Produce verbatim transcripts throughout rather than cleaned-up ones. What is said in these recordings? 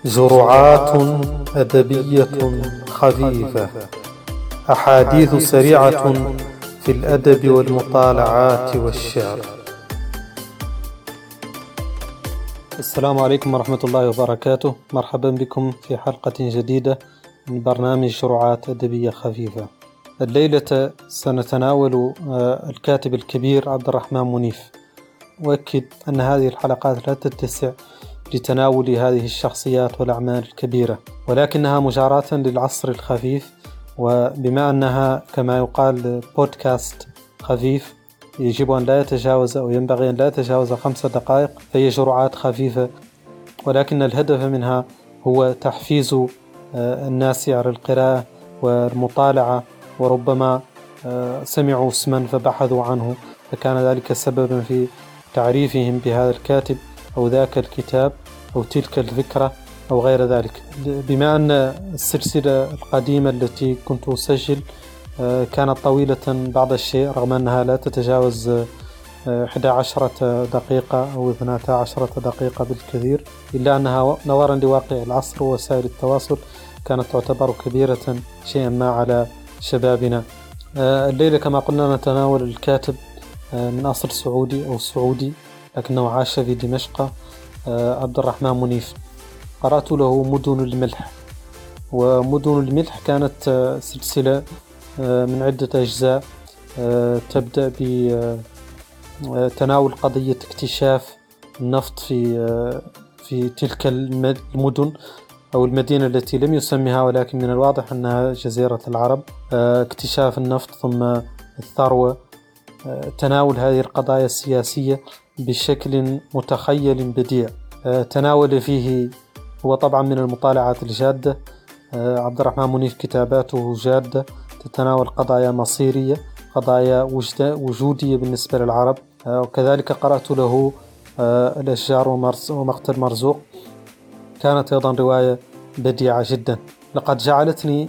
جرعات أدبية خفيفة، أحاديث سريعة في الأدب والمطالعات والشعر. السلام عليكم ورحمة الله وبركاته، مرحبا بكم في حلقة جديدة من برنامج جرعات أدبية خفيفة. الليلة سنتناول الكاتب الكبير عبد الرحمن منيف، وأكد أن هذه الحلقات لا تتسع لتناول هذه الشخصيات والأعمال الكبيرة، ولكنها مجاراة للعصر الخفيف، وبما أنها كما يقال بودكاست خفيف يجب أن لا يتجاوز أو ينبغي أن لا يتجاوز خمس دقائق، فهي جرعات خفيفة، ولكن الهدف منها هو تحفيز الناس على القراءة والمطالعة، وربما سمعوا اسما فبحثوا عنه فكان ذلك سببا في تعريفهم بهذا الكاتب أو ذاك الكتاب أو تلك الفكرة أو غير ذلك. بما أن السلسلة القديمة التي كنت أسجل كانت طويلة بعض الشيء، رغم أنها لا تتجاوز إحدى عشرة دقيقة أو اثنتا عشرة دقيقة بالكثير، إلا أنها نظرا لواقع العصر ووسائل التواصل كانت تعتبر كبيرة شيئا ما على شبابنا. الليلة كما قلنا نتناول الكاتب من أصل سعودي أو سعودي لكنه عاش في دمشق، عبد الرحمن منيف. قرأت له مدن الملح، ومدن الملح كانت سلسلة من عدة أجزاء تبدأ بتناول قضية اكتشاف النفط في في تلك المدن أو المدينة التي لم يسمها ولكن من الواضح أنها جزيرة العرب، اكتشاف النفط ثم الثروة، تناول هذه القضايا السياسية بشكل متخيل بديع. تناول فيه هو طبعا من المطالعات الجادة، عبد الرحمن منيف كتاباته جادة تتناول قضايا مصيرية، قضايا وجودية بالنسبة للعرب. وكذلك قرأت له الأشجار ومقتل مرزوق، كانت أيضا رواية بديعة جدا. لقد جعلتني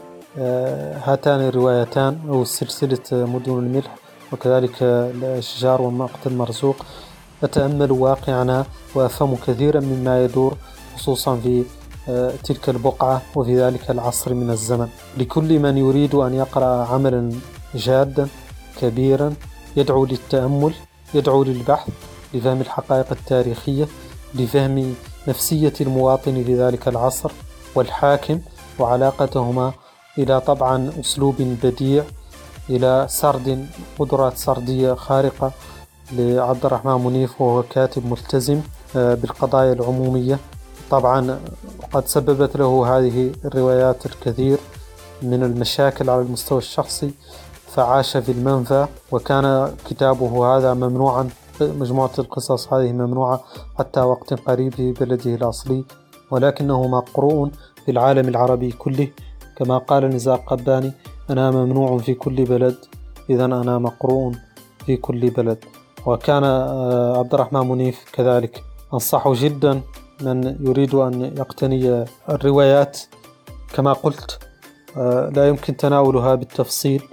هاتان الروايتان أو سلسلة مدن الملح وكذلك الأشجار ومقتل مرزوق أتأمل واقعنا وأفهم كثيرا مما يدور خصوصا في تلك البقعة وفي ذلك العصر من الزمن. لكل من يريد أن يقرأ عملا جادا كبيرا يدعو للتأمل، يدعو للبحث، لفهم الحقائق التاريخية، لفهم نفسية المواطن في ذلك العصر والحاكم وعلاقتهما، إلى طبعا أسلوب بديع، إلى سرد قدرات سردية خارقة لعبد الرحمن منيف، وهو كاتب ملتزم بالقضايا العمومية. طبعا قد سببت له هذه الروايات الكثير من المشاكل على المستوى الشخصي، فعاش في المنفى، وكان كتابه هذا ممنوعا، مجموعة القصص هذه ممنوعة حتى وقت قريب في بلده الأصلي، ولكنه مقروء في العالم العربي كله. كما قال نزار قباني: أنا ممنوع في كل بلد، إذن أنا مقروء في كل بلد. وكان عبد الرحمن منيف كذلك. أنصح جدا من يريد أن يقتني الروايات، كما قلت لا يمكن تناولها بالتفصيل،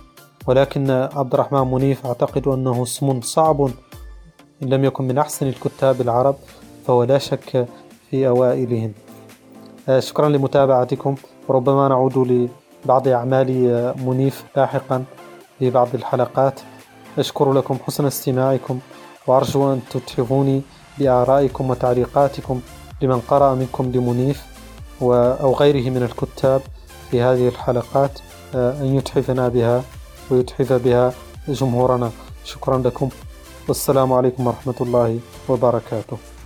ولكن عبد الرحمن منيف أعتقد أنه اسم صعب، إن لم يكن من أحسن الكتاب العرب فهو لا شك في أوائلهم. شكرا لمتابعتكم، وربما نعود لبعض أعمال منيف لاحقا في بعض الحلقات. أشكر لكم حسن استماعكم، وأرجو أن تتحفوني بآرائكم وتعليقاتكم لمن قرأ منكم لمنيف أو غيره من الكتاب في هذه الحلقات، أن يتحفنا بها ويتحف بها جمهورنا. شكرا لكم، والسلام عليكم ورحمة الله وبركاته.